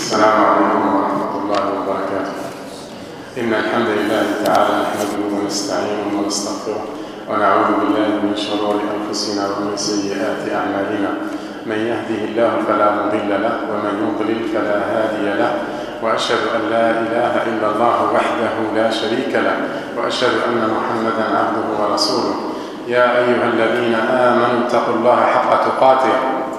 السلام عليكم ورحمة الله وبركاته. إن الحمد لله تعالى نحمده ونستعينه ونستغفره ونعوذ بالله من شرور أنفسنا ومن سيئات أعمالنا. من يهده الله فلا مضل له ومن يضلل فلا هادي له، وأشهد أن لا إله إلا الله وحده لا شريك له، وأشهد أن محمدا عبده ورسوله. يا أيها الذين آمنوا اتقوا الله حق تقاته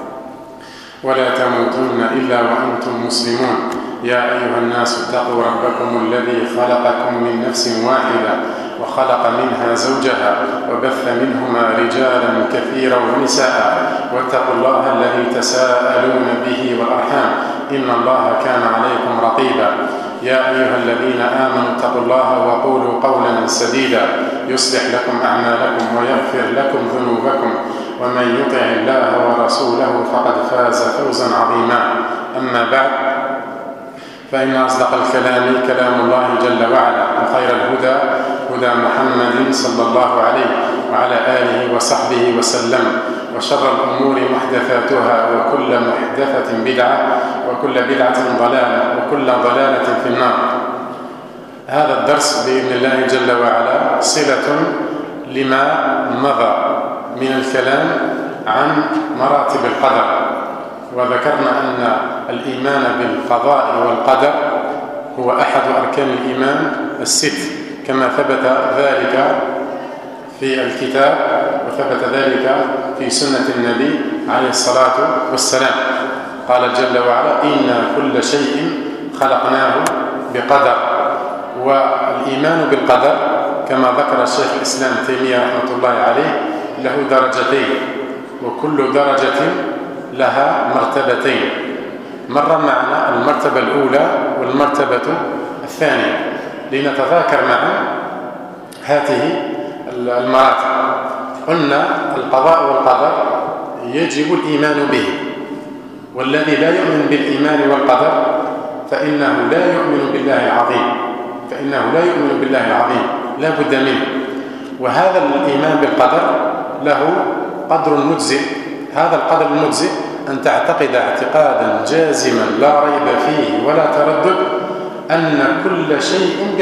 ولا تموتن إلا وأنتم مسلمون. يا أيها الناس اتقوا ربكم الذي خلقكم من نفس واحدة وخلق منها زوجها وبث منهما رجالا كثيرا ونساء، واتقوا الله الذي تساءلون به والأرحام إن الله كان عليكم رقيبا. يا أيها الذين آمنوا اتقوا الله وقولوا قولا سديدا يصلح لكم أعمالكم ويغفر لكم ذنوبكم، ومن يطع الله ورسوله فقد فاز فوزا عظيما. أما بعد، فإن أصدق الكلام كلام الله جل وعلا، وخير الهدى هدى محمد صلى الله عليه وعلى آله وصحبه وسلم، وشر الأمور محدثاتها، وكل محدثة بدعة، وكل بدعة ضلالة، وكل ضلالة في النار. هذا الدرس بإذن الله جل وعلا صلة لما مضى من الكلام عن مراتب القدر، وذكرنا أن الإيمان بالقضاء والقدر هو أحد أركان الإيمان الست، كما ثبت ذلك في الكتاب وثبت ذلك في سنة النبي عليه الصلاة والسلام. قال جل وعلا: إنا كل شيء خلقناه بقدر. والإيمان بالقدر كما ذكر الشيخ الإسلام تيمية رحمة الله عليه له درجتين، وكل درجة لها مرتبتين. مر معنا المرتبة الأولى والمرتبة الثانية، لنتذاكر معا هذه المراتب. قلنا القضاء والقدر يجب الإيمان به، والذي لا يؤمن بالإيمان والقدر فإنه لا يؤمن بالله العظيم، لا بد منه. وهذا الإيمان بالقدر له قدر مجزئ. هذا القدر المجزئ أن تعتقد اعتقادا جازما لا ريب فيه ولا تردد أن كل شيء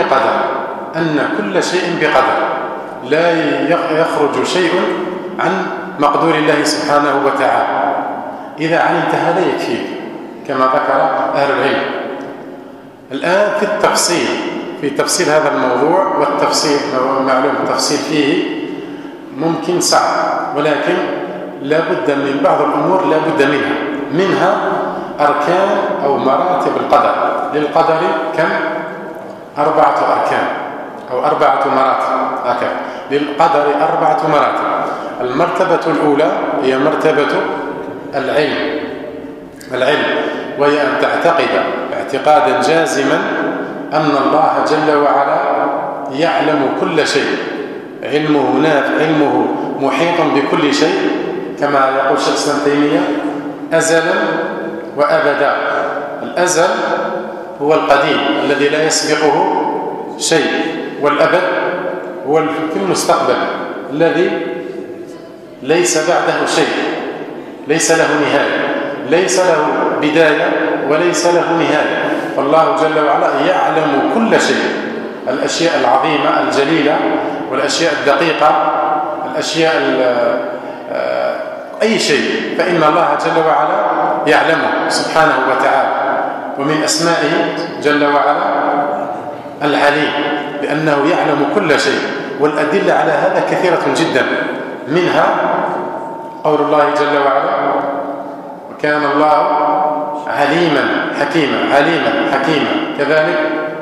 بقدر، لا يخرج شيء عن مقدور الله سبحانه وتعالى. إذا علمت هذا يكفيك كما ذكر أهل العلم. الآن في تفصيل هذا الموضوع، والتفصيل معلوم التفصيل فيه ممكن صعب، ولكن لا بد من بعض الأمور لا بد منها أركان أو مراتب القدر. للقدر كم؟ 4 أركان أو 4 مراتب هكذا. للقدر 4 مراتب. المرتبة الأولى هي مرتبة العلم، وهي أن تعتقد اعتقادا جازما أن الله جل وعلا يعلم كل شيء، علمه محيط بكل شيء، كما يقول شيخ الإسلام تيمية: أزلا وأبدا. الأزل هو القديم الذي لا يسبقه شيء، والأبد هو في المستقبل الذي ليس بعده شيء، ليس له نهاية، ليس له بداية وليس له نهاية. فالله جل وعلا يعلم كل شيء، الأشياء العظيمة الجليلة والأشياء الدقيقة، الأشياء أي شيء، فإن الله جل وعلا يعلمه سبحانه وتعالى. ومن أسمائه جل وعلا العليم، لأنه يعلم كل شيء. والأدلة على هذا كثيرة جدا، منها قول الله جل وعلا: وكان الله عليما حكيما. كذلك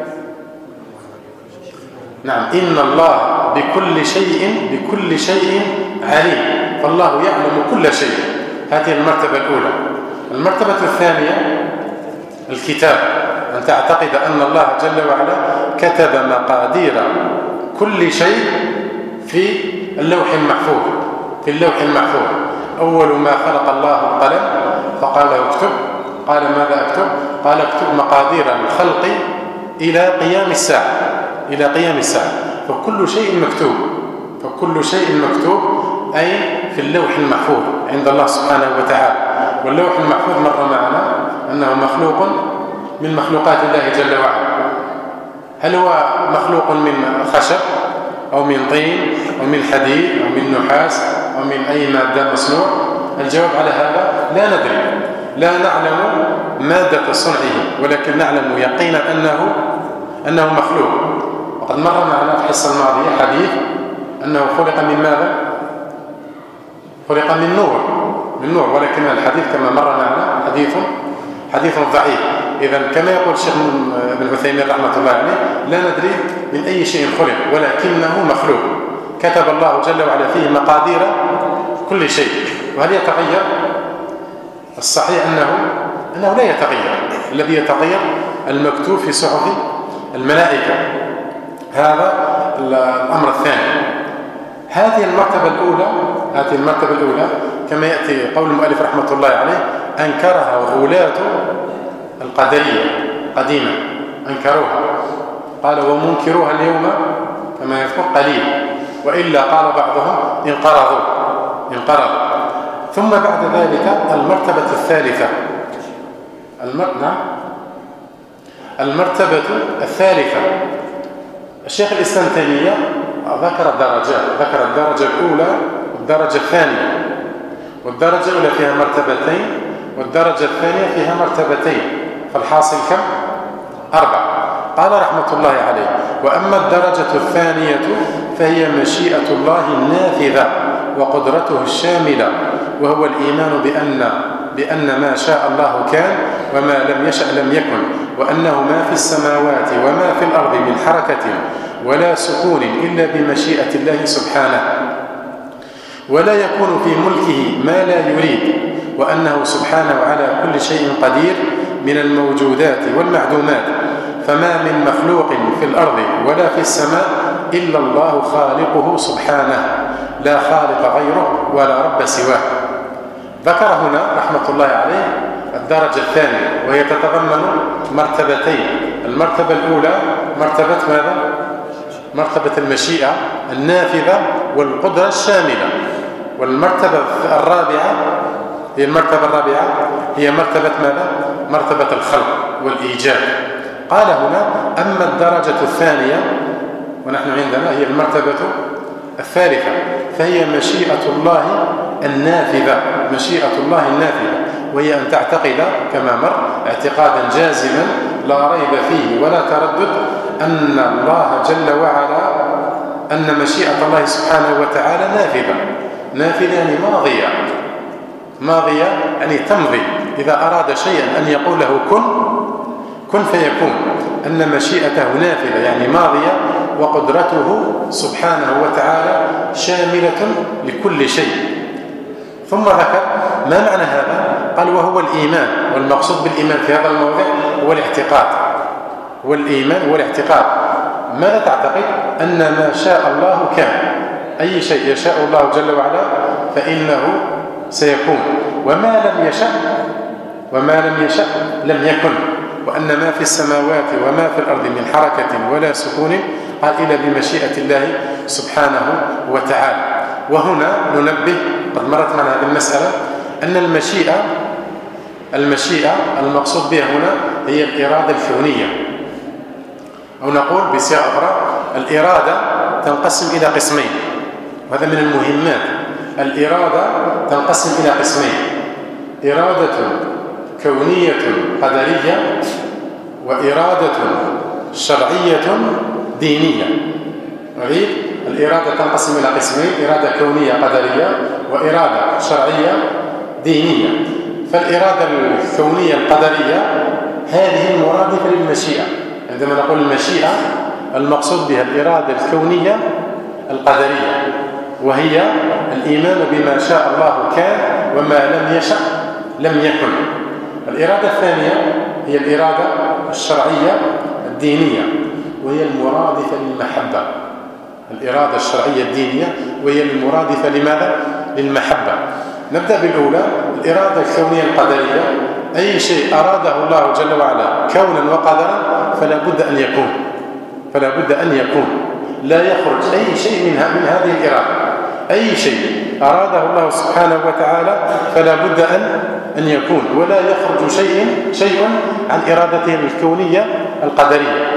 نعم، إن الله بكل شيء عليم. فالله يعلم كل شيء. هذه المرتبة الأولى. المرتبة الثانية الكتاب، أن تعتقد أن الله جل وعلا كتب مقادير كل شيء في اللوح المحفوظ. أول ما خلق الله القلم فقال له اكتب. قال: ماذا أكتب؟ قال: اكتب مقادير الخلق إلى قيام الساعة. فكل شيء مكتوب أي في اللوح المحفوظ عند الله سبحانه وتعالى. واللوح المحفوظ مر معنا أنه مخلوق من مخلوقات الله جل وعلا؟ هل هو مخلوق من خشب أو من طين أو من حديد أو من نحاس أو من أي مادة مصنوع؟ الجواب على هذا لا ندري، لا نعلم مادة صنعه، ولكن نعلم يقينا أنه مخلوق. وقد مر معنا في الحصة الماضية حديث أنه خلق من ماذا؟ خلق من نور، ولكن الحديث كما مر معنا حديث ضعيف. إذن كما يقول الشيخ ابن عثيمين رحمة الله عليه لا ندري من أي شيء خلق، ولكنه مخلوق كتب الله جل وعلا فيه مقادير كل شيء. وهل يتغير؟ الصحيح أنه لا يتغير. الذي يتغير المكتوب في صحف الملائكة. هذا الأمر الثاني. هذه المرتبة الأولى كما يأتي قول المؤلف رحمة الله عليه أنكرها غلاة القدرية قديما، أنكروها، قال ومنكروها اليوم كما يذكر قليل، وإلا قال بعضهم انقرضوا. ثم بعد ذلك المرتبة الثالثة، المرتبة الثالثة الشيخ الإسلام تيمية ذكر الدرجة الأولى والدرجة الثانية، والدرجة الأولى فيها مرتبتين والدرجة الثانية فيها مرتبتين، فالحاصل كم؟ 4. قال رحمة الله عليه وأما الدرجة الثانية فهي مشيئة الله النافذة وقدرته الشاملة، وهو الإيمان بأن ما شاء الله كان وما لم يشأ لم يكن، وأنه ما في السماوات وما في الأرض من حركة ولا سكون إلا بمشيئة الله سبحانه، ولا يكون في ملكه ما لا يريد، وأنه سبحانه على كل شيء قدير من الموجودات والمعدومات، فما من مخلوق في الأرض ولا في السماء إلا الله خالقه سبحانه، لا خالق غيره ولا رب سواه. ذكر هنا رحمة الله عليه الدرجة الثانية، وهي تتضمن مرتبتين. المرتبة الأولى مرتبة ماذا؟ مرتبة المشيئة النافذة والقدرة الشاملة. والمرتبة الرابعة هي مرتبة ماذا؟ مرتبة الخلق والإيجاد. قال هنا أما الدرجة الثانية، ونحن عندنا هي المرتبة الثالثة، فهي مشيئة الله النافذة، وهي أن تعتقد كما مر اعتقادا جازما لا ريب فيه ولا تردد أن الله جل وعلا أن مشيئة الله سبحانه وتعالى نافذة يعني ماضية يعني تمضي. إذا أراد شيئا أن يقول له كن فيكون، أن مشيئته نافذة يعني ماضية، وقدرته سبحانه وتعالى شاملة لكل شيء. ثم ذكر ما معنى هذا؟ قال وهو الإيمان، والمقصود بالإيمان في هذا الموضع هو الاعتقاد، والاعتقاد. ماذا تعتقد؟ أن ما شاء الله كان، أي شيء يشاء الله جل وعلا فإنه سيكون، وما لم يشأ لم يكن، وأن ما في السماوات وما في الأرض من حركة ولا سكون قال إلا بمشيئة الله سبحانه وتعالى. وهنا ننبه، قد مرت معنا هذه المسألة، أن المشيئة المقصود بها هنا هي الإرادة الكونية، أو نقول بصيغة أخرى الإرادة تنقسم إلى قسمين، وهذا من المهمات. الإرادة تنقسم إلى قسمين: إرادة كونية قدرية، وإرادة شرعية دينية. نعيد: الإرادة تنقسم إلى قسمين: إرادة كونية قدرية وإرادة شرعية دينية. فالإرادة الكونية القدرية هذه المرادفة للمشيئة. عندما نقول المشيئة المقصود بها الإرادة الكونية القدرية، وهي الإيمان بما شاء الله كان وما لم يشأ لم يكن. الإرادة الثانية هي الإرادة الشرعية الدينية، وهي المرادفة للمحبة. الإرادة الشرعية الدينية وهي المرادفة لماذا؟ للمحبة. نبدأ بالأولى: الإرادة الكونية القدرية. أي شيء أراده الله جل وعلا كونا وقدرا فلا بد أن يكون، لا يخرج أي شيء من هذه الإرادة. أي شيء أراده الله سبحانه وتعالى فلا بد أن يكون، ولا يخرج شيء عن إرادته الكونية القدرية.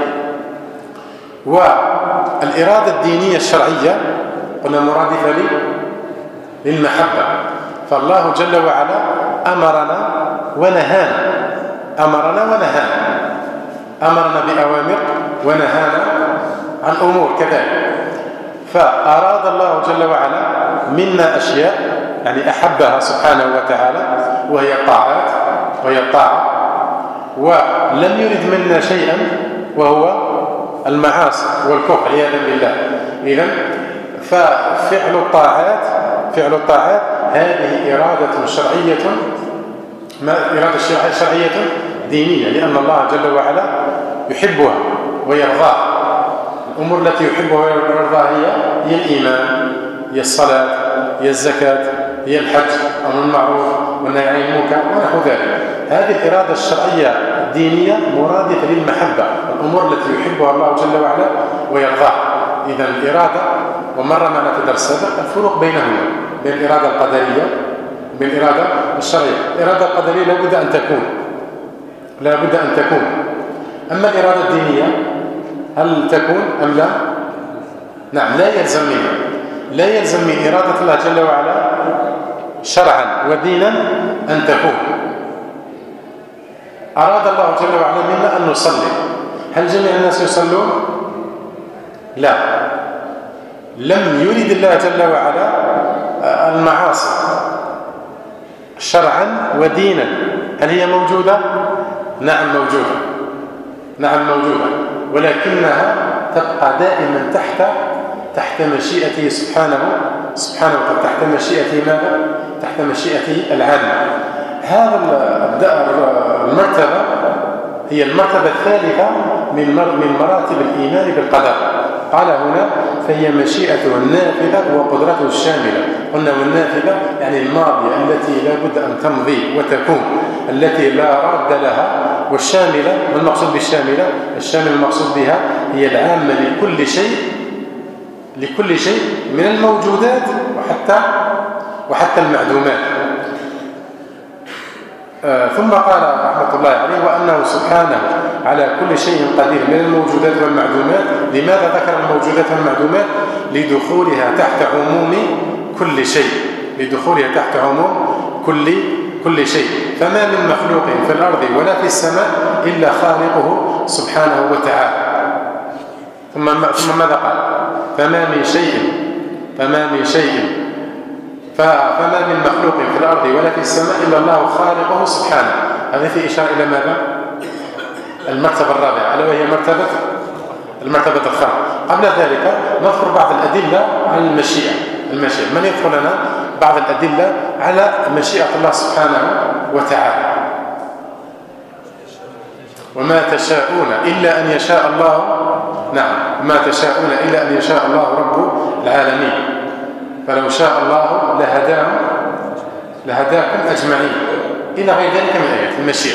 والإرادة الدينية الشرعية قلنا مرادفة للمحبة، فالله جل وعلا أمرنا ونهانا، أمرنا بأوامر ونهانا عن أمور كذلك. فأراد الله جل وعلا منا أشياء يعني أحبها سبحانه وتعالى وهي الطاعة، ولم يرد منا شيئا وهو المعاصي والكفر عياذا بالله. إذن ففعل الطاعات هذه إرادة شرعية دينية، لأن الله جل وعلا يحبها ويرضاها. الأمور التي يحبها ويرضاها هي الإيمان، هي الصلاة، هي الزكاة، هي الحج، أمر المعروف والنهي عن المنكر ونحو ذلك. هذه الإرادة الشرعية الدينية مرادفة للمحبة، الأمور التي يحبها الله جل وعلا ويرضاها. إذن الإرادة، ومر معنا في درس سابق الفرق بينهما، بين الإرادة القدرية وبين الإرادة الشرعية. الإرادة القدرية لا بد أن تكون. أما الإرادة الدينية هل تكون أم لا؟ نعم، لا يلزم من إرادة الله جل وعلا شرعا ودينا أن تكون. أراد الله جل وعلا منا أن نصلي، هل جميع الناس يصلون؟ لا، لم يرد الله جل وعلا المعاصي شرعا ودينا. هل هي موجودة؟ نعم موجودة، ولكنها تبقى دائما تحت مشيئته سبحانه وتعالى، تحت مشيئته ماذا؟ تحت مشيئته العامة. هذا المرتبة هي المرتبة الثالثة من مراتب الإيمان بالقدر. قال هنا فهي مشيئته النافذة وقدرته الشاملة. قلنا والنافذة يعني الماضية التي لا بد أن تمضي وتكون، التي لا راد لها. والشاملة، ما المقصود بالشاملة؟ الشاملة المقصود بها هي العامة لكل شيء من الموجودات وحتى المعدومات. ثم قال رحمة الله عليه وأنه سبحانه على كل شيء قدير من الموجودات والمعدومات. لماذا ذكر الموجودات والمعدومات؟ لدخولها تحت عموم كل شيء. فما من مخلوق في الأرض ولا في السماء إلا خالقه سبحانه وتعالى. ثم ماذا قال؟ فما من مخلوق في الأرض ولا في السماء إلا الله خالقه سبحانه. هذا في إشارة إلى ماذا؟ المرتبة الرابعة، ألا وهي المرتبة الخلق. قبل ذلك نذكر بعض الأدلة على المشيئة. من يذكر لنا بعض الأدلة على مشيئة الله سبحانه وتعالى؟ وما تشاءون إلا أن يشاء الله. نعم، ما تشاءون إلا أن يشاء الله رب العالمين. فلو شاء الله لهداكم أجمعين إلى غير ذلك من آيات المشيئة.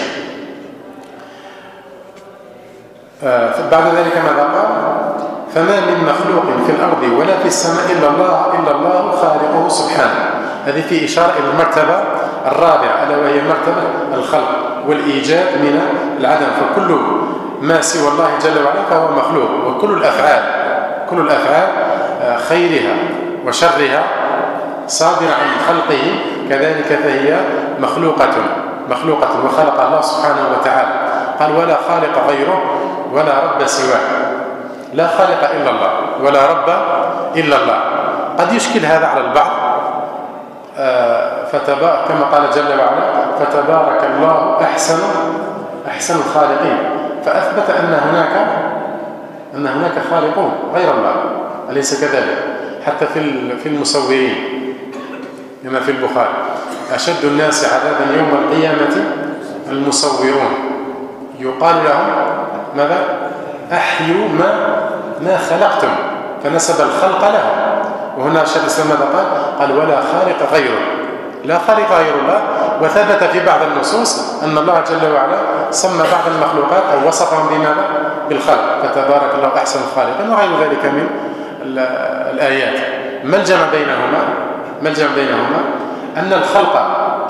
بعد ذلك ماذا قال؟ فما من مخلوق في الأرض ولا في السماء إلا الله خالقه سبحانه. هذه في إشارة إلى المرتبة الرابعة، ألا وهي مرتبة الخلق والإيجاد من العدم. فكل ما سوى الله جل وعلا فهو مخلوق، وكل الأفعال خيرها وشرها صادرة عن خلقه كذلك فهي مخلوقة وخلق الله سبحانه وتعالى. قال ولا خالق غيره ولا رب سواه. لا خالق إلا الله ولا رب إلا الله. قد يشكل هذا على البعض، كما قال جل وعلا فتبارك الله أحسن الخالقين. فأثبت أن هناك خالقون غير الله، أليس كذلك؟ حتى في المصورين كما في البخاري أشد الناس عذابا يوم القيامة المصورون. يقال لهم ماذا؟ أحيوا ما خلقتم، فنسب الخلق لهم. وهنا شيخ الإسلام ماذا قال ولا خالق غيره، لا خالق غير الله. وثبت في بعض النصوص أن الله جل وعلا سمى بعض المخلوقات أو وصفهم بماذا؟ بالخلق، فتبارك الله أحسن الخالقين وغير ذلك من الآيات. ما الجمع بينهما أن الخلق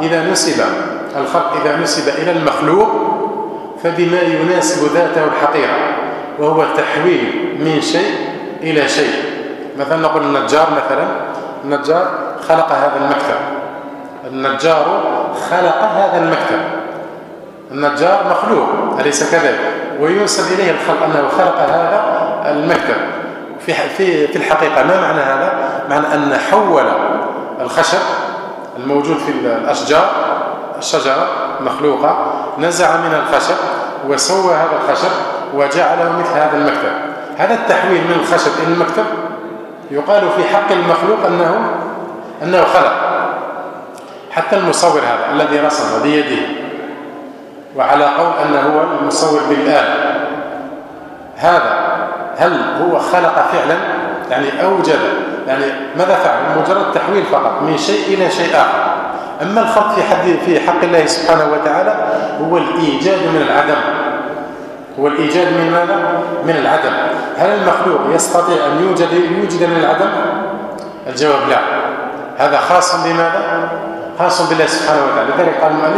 إذا نسب إلى المخلوق فبما يناسب ذاته الحقيقة، وهو التحويل من شيء إلى شيء. مثلا نقول النجار خلق هذا المكتب، النجار خلق هذا المكتب، النجار مخلوق أليس كذلك؟ وينسب إليه الخلق أنه خلق هذا المكتب. في الحقيقة ما معنى هذا؟ معنى أن حول الخشب الموجود في الأشجار، الشجرة مخلوقة، نزع من الخشب وسوى هذا الخشب وجعله مثل هذا المكتب. هذا التحويل من الخشب إلى المكتب يقال في حق المخلوق أنه خلق. حتى المصور هذا الذي رسم بيده، وعلى قول أنه هو المصور بالآلة، هذا هل هو خلق فعلا؟ يعني أوجد، يعني ماذا فعل؟ مجرد تحويل فقط من شيء إلى شيء آخر. أما الخلق في حق الله سبحانه وتعالى هو الإيجاد من العدم. هو الإيجاد من ماذا؟ من العدم. هل المخلوق يستطيع أن يوجد من العدم؟ الجواب لا. هذا خاص بماذا؟ خاص بالله سبحانه وتعالى. لذلك قال المؤلف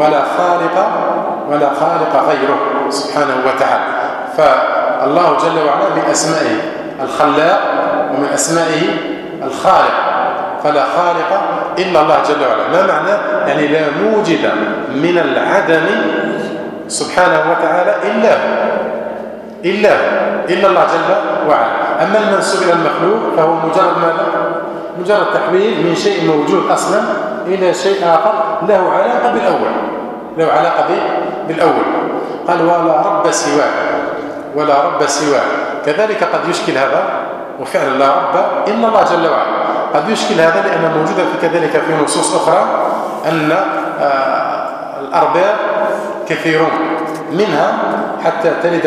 ولا خالق غيره سبحانه وتعالى. فالله جل وعلا من أسمائه الخلاق ومن أسمائه الخالق، فلا خالق إلا الله جل وعلا. ما معنى؟ يعني لا موجد من العدم سبحانه وتعالى إلا الله جل وعلا. أما المنسوب إلى المخلوق فهو مجرد ماذا؟ مجرد تحويل من شيء موجود أصلا إلى شيء آخر له علاقة بالأول. قال ولا رب سواه. كذلك قد يشكل هذا، وفعلا لا رب إلا الله جل وعلا. قد يشكل هذا لأن موجودة كذلك في نصوص أخرى أن الأرباب كثيرون، منها حتى تلد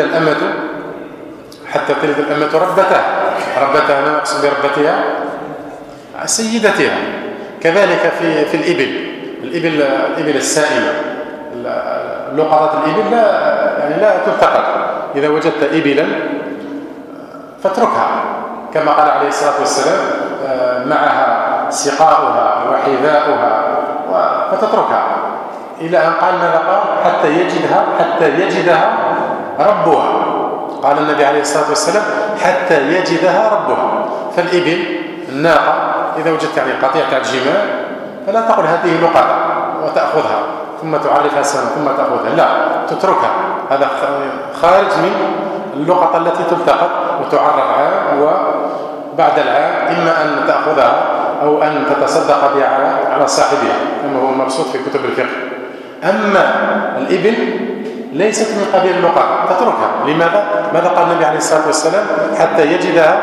الأمة ربتها. ما أقصد بربتها؟ سيدتها. كذلك في الإبل السائمة، لقطات الإبل لا تلتقط. إذا وجدت إبلا فاتركها، كما قال عليه الصلاة والسلام معها سقاؤها وحذاؤها، فتتركها إلى أن قال ماذا قال؟ حتى يجدها ربها. قال النبي عليه الصلاة والسلام حتى يجدها ربها. فالإبل الناقة إذا وجدت قطيعة جمال فلا تقل هذه لقطة وتأخذها ثم تعرفها سنة ثم تأخذها، لا، تتركها. هذا خارج من اللقطة التي تلتقط وتعرف عام، وبعد العام إما أن تأخذها أو أن تتصدق بها على صاحبها كما هو مبسوط في كتب الفقه. أما الإبل ليست من قبيل اللقطة، تتركها. لماذا؟ ماذا قال النبي عليه الصلاة والسلام؟ حتى يجدها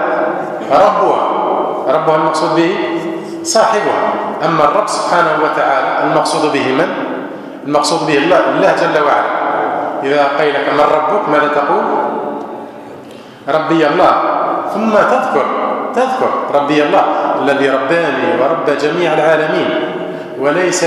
ربها المقصود به صاحبها. أما الرب سبحانه وتعالى المقصود به من؟ المقصود به الله جل وعلا. إذا قيل لك من ربك ماذا تقول؟ ربي الله. ثم تذكر ربي الله الذي رباني ورب جميع العالمين وليس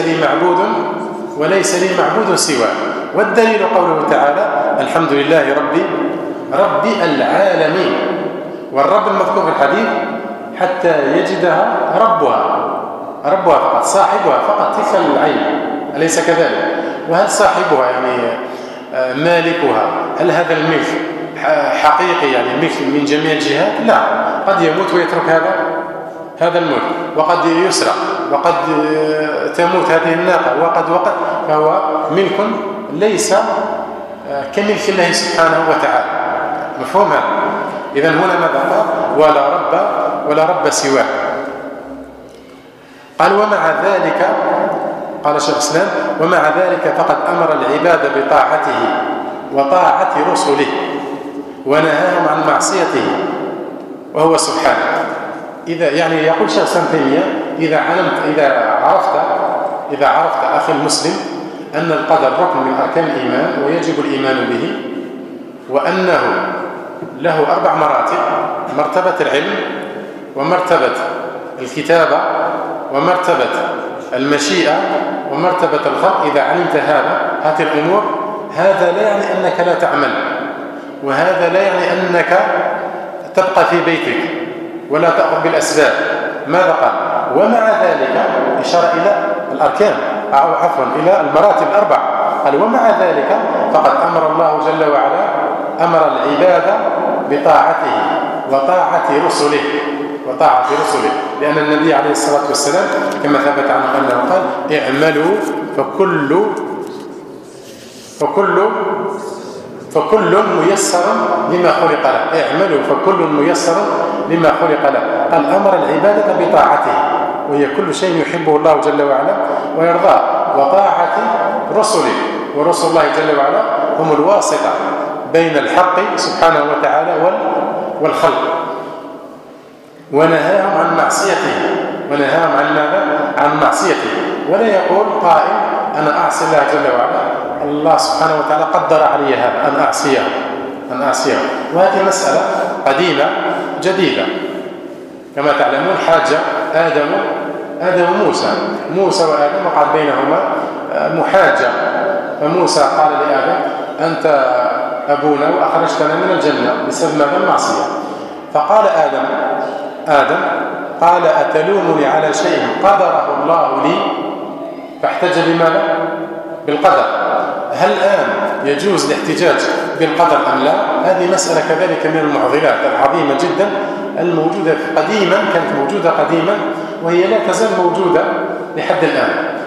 لي معبود سواه. والدليل قوله تعالى الحمد لله رب العالمين. والرب المذكور في الحديث حتى يجدها ربها فقط، صاحبها فقط، تلك العين، أليس كذلك؟ وهل صاحبها مالكها، هل هذا الملك حقيقي ملك من جميع الجهات؟ لا، قد يموت ويترك هذا الملك، وقد يسرق، وقد تموت هذه الناقة، وقد فهو ملك ليس كملك الله سبحانه وتعالى. مفهوم هذا؟ إذن هنا ماذا قال؟ ولا رب سواه. قال ومع ذلك، قال شيخ الإسلام ومع ذلك فقد أمر العباد بطاعته وطاعة رسله ونهاهم عن معصيته وهو سبحانه. يقول شيخ الإسلام تيمية إذا عرفت أخي المسلم أن القدر ركن من أركان الإيمان ويجب الإيمان به، وأنه له 4 مراتب: مرتبة العلم، ومرتبة الكتابة، ومرتبة المشيئة، ومرتبة الخلق. إذا علمت هذه الأمور، هذا لا يعني أنك لا تعمل، وهذا لا يعني أنك تبقى في بيتك ولا تأخذ بالأسباب، ماذا قال؟ ومع ذلك إشارة إلى الأركان أو عفوا إلى المراتب الأربع. قال ومع ذلك فقد أمر الله جل وعلا أمر العباد بطاعته وطاعة رسله لأن النبي عليه الصلاة والسلام كما ثبت عنه أنه قال اعملوا فكل ميسر لما خلق له. اعملوا فكل ميسر لما خلق له. قال أمر العبادة بطاعته وهي كل شيء يحبه الله جل وعلا ويرضاه، وطاعة رسله، ورسل الله جل وعلا هم الواسطة بين الحق سبحانه وتعالى والخلق. ونهاهم عن معصيته. ولا يقول قائل أنا أعصي الله جل وعلا، الله سبحانه وتعالى قدر علي هذا أن أعصيه. وهذه مسألة قديمة جديدة. كما تعلمون حاج آدم موسى وآدم وقع بينهما محاجة، فموسى قال لآدم أنت أبونا وأخرجتنا من الجنة بسبب ماذا؟ المعصية. فقال آدم قال أتلومني على شيء قدره الله لي؟ فاحتج بماذا؟ بالقدر. هل الآن يجوز الاحتجاج بالقدر أم لا؟ هذه مسألة كذلك من المعضلات العظيمة جدا الموجودة قديما، كانت موجودة قديما وهي لا تزال موجودة لحد الآن.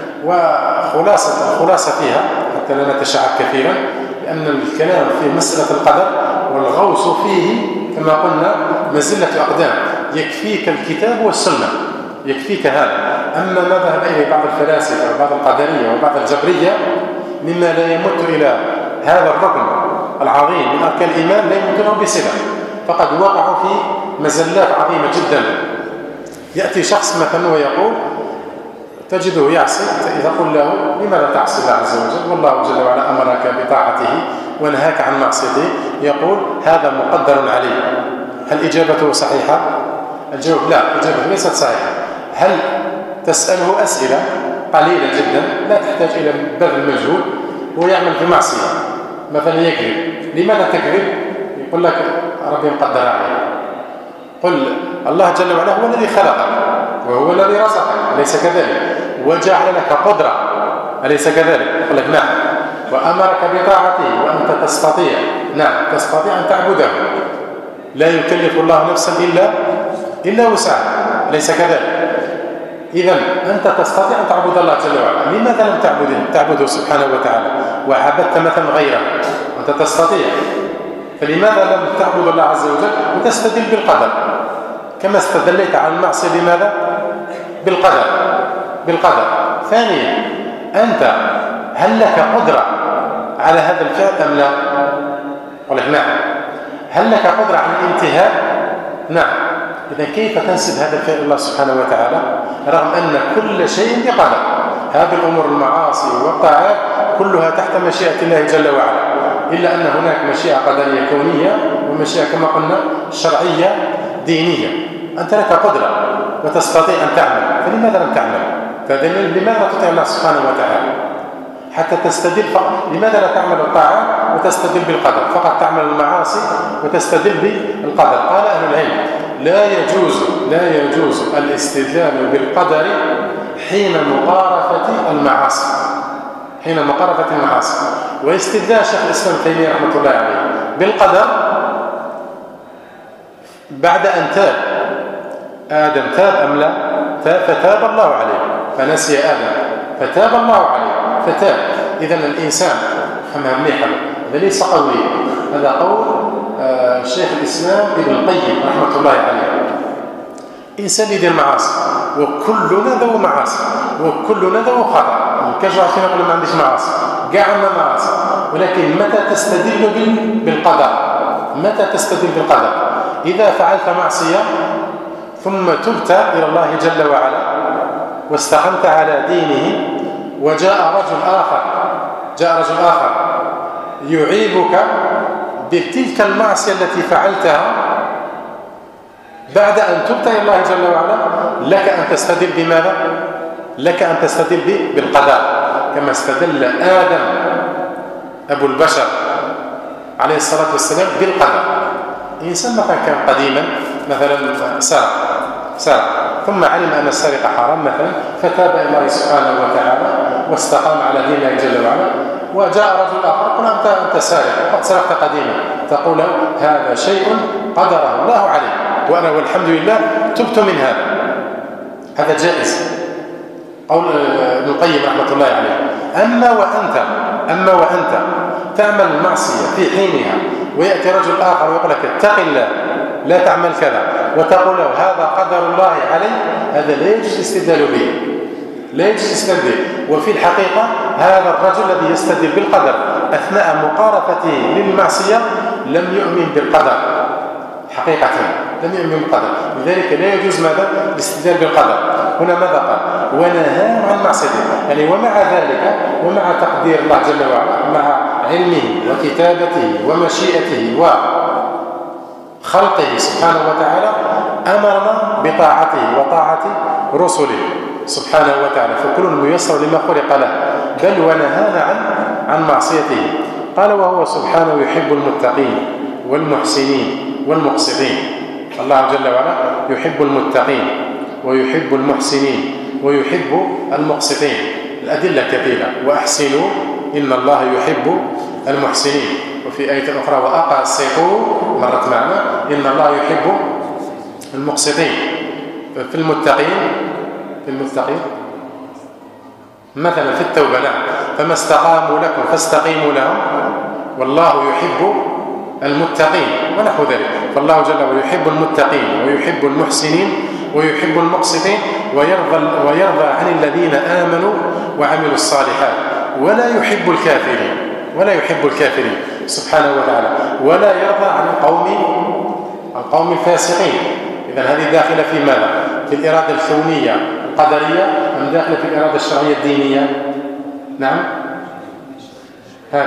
الخلاصة فيها حتى لا نتشعب كثيرا، لأن الكلام في مسألة القدر والغوص فيه كما قلنا مزلة أقدام. يكفيك الكتاب والسنة، يكفيك هذا. أما ما ذهب إليه بعض الفلاسفة وبعض القدرية وبعض الجبرية مما لا يمت إلى هذا الركن العظيم من أركان الإيمان لا يمكنه بصلة، فقد وقعوا في مزلات عظيمة جدا. يأتي شخص مثلا ويقول تجده يعصي، إذا قل له لماذا تعصي الله عز وجل والله جل وعلا أمرك بطاعته ونهاك عن معصيته، يقول هذا مقدر عليه. هل إجابته صحيحة؟ الجواب لا، إجابته ليست صحيحة. هل تسأله أسئلة قليلة جدا لا تحتاج إلى بذل مجهود ويعمل في معصية، مثلا يكذب، لماذا تكذب؟ يقول لك ربي مقدر عليه. قل الله جل وعلا هو الذي خلقك وهو الذي رزقك، أليس كذلك؟ وجعل لك قدرة، أليس كذلك؟ يقول لك نعم. وأمرك بطاعته وأنت تستطيع، نعم تستطيع أن تعبده، لا يكلف الله نفسا إلا وسعها، أليس كذلك؟ إذن أنت تستطيع أن تعبد الله جل وعلا، لماذا لم تعبده سبحانه وتعالى وعبدت مثلا غيره؟ أنت تستطيع، فلماذا لم تعبد الله عز وجل وتستدل بالقدر كما استدليت على المعصية؟ بماذا؟ بالقدر. ثانيا أنت هل لك قدرة على هذا الفعل أم لا؟ قل لك نعم. هل لك قدرة على الانتهاء؟ نعم. إذا كيف تنسب هذا الفعل الله سبحانه وتعالى رغم أن كل شيء بقدر؟ هذه الأمور المعاصي والطاعات كلها تحت مشيئة الله جل وعلا، إلا أن هناك مشيئة قدرية كونية ومشيئة كما قلنا شرعية دينية. أنت لك قدرة وتستطيع أن تعمل، فلماذا لم تعمل؟ لماذا تطيع الله سبحانه وتعالى حتى تستدل فقط؟ لماذا لا تعمل الطاعة وتستدل بالقدر؟ فقط تعمل المعاصي وتستدل بالقدر. قال أهل العلم لا يجوز الاستدلال بالقدر حين مقارفة المعاصي. واستدلال شيخ الإسلام ابن تيمية رحمة الله عليه بالقدر بعد أن تاب آدم، تاب أم لا؟ فتاب الله عليه، فنسي آدم فتاب الله عليه فتاب. إذن الإنسان فهمها مليحا، هذا ليس قولي، هذا قول شيخ الإسلام ابن القيم رحمة الله عليه. إنسان يدير معاصي وكلنا ذو معاصي وكلنا ذو خطأ، كاش واحد فينا يقول ما عنديش معاصي، كاع عندنا معاصي، ولكن متى تستدل بالقدر؟ متى تستدل بالقدر؟ إذا فعلت معصية ثم تبت إلى الله جل وعلا واستقمت على دينه وجاء رجل آخر يعيبك بتلك المعصية التي فعلتها بعد أن تبت إلى الله جل وعلا، لك أن تستدل بماذا؟ لك أن تستدل بالقدر كما استدل آدم أبو البشر عليه الصلاة والسلام بالقدر. إنسان مثلا كان قديما مثلا سرق سرق ثم علم أن السرقة حرام مثلا، فتاب إلى الله سبحانه وتعالى واستقام على دينه جل وعلا، وجاء رجل آخر يقول أنت سارق وقد سرقت قديما، تقول له هذا شيء قدره الله عليه وأنا والحمد لله تبت من هذا جائز. قول ابن القيم رحمة الله عليه: أما وأنت تعمل المعصية في حينها ويأتي رجل آخر ويقول لك اتق الله لا تعمل كذا، وتقول له هذا قدر الله عليه، هذا لا يجوز الاستدلال به، لا يجوز الاستدلال به. وفي الحقيقة هذا الرجل الذي يستدل بالقدر أثناء مقارفته للمعصية لم يؤمن بالقدر حقيقة، لم يؤمن بالقدر، لذلك لا يجوز ماذا؟ الاستدلال بالقدر. هنا ماذا قال؟ ونهى عن معصيته، يعني ومع ذلك ومع تقدير الله جل وعلا، مع علمه وكتابته ومشيئته وخلقه سبحانه وتعالى، أمرنا بطاعته وطاعة رسله سبحانه وتعالى، فكل ميسر لما خلق له، بل ونهانا عن معصيته. قال: وهو سبحانه يحب المتقين والمحسنين والمقسطين. الله جل وعلا يحب المتقين ويحب المحسنين ويحب المقسطين. الأدلة كثيرة: وأحسنوا إن الله يحب المحسنين. وفي آية أخرى: وأقسطوا، مرت معنا، إن الله يحب المقسطين. في المتقين مثلا في التوبة، نعم: فما استقاموا لكم فاستقيموا لهم والله يحب المتقين، ونحو ذلك. فالله جل وعلا يحب المتقين ويحب المحسنين ويحب المقسطين، ويرضى عن الذين آمنوا وعملوا الصالحات، ولا يحب الكافرين سبحانه وتعالى، ولا يرضى عن القوم الفاسقين. إذن هذه داخلة في ماذا؟ في الإرادة الكونية القدرية، أم داخلة في الإرادة الشرعية الدينية؟ نعم، هذا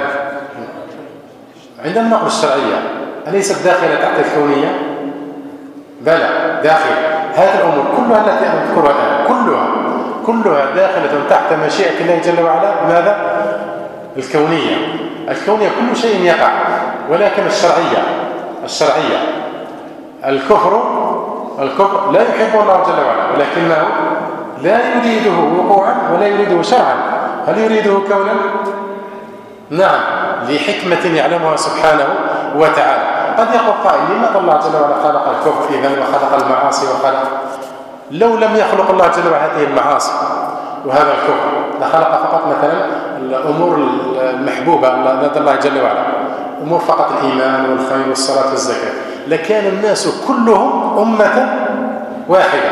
عندما نقول الشرعية أليست داخلة تحت الكونية؟ بلى، داخل. هذه الأمور كلها التي أذكرها الآن كلها داخلة تحت مشيئة الله جل وعلا. ماذا؟ الكونية كل شيء يقع، ولكن الشرعية الكفر لا يحبه الله جل وعلا، ولكنه لا يريده وقوعا ولا يريده شرعا. هل يريده كونا؟ نعم، لحكمة يعلمها سبحانه وتعالى. قد يقول قائل: لماذا الله جل وعلا خلق الكفر إذن وخلق المعاصي لو لم يخلق الله جل وعلا هذه المعاصي وهذا الكفر لخلق فقط مثلا الأمور المحبوبة لدى الله جل وعلا، أمور فقط الإيمان والخير والصلاة والزكاة، لكان الناس كلهم أمة واحدة.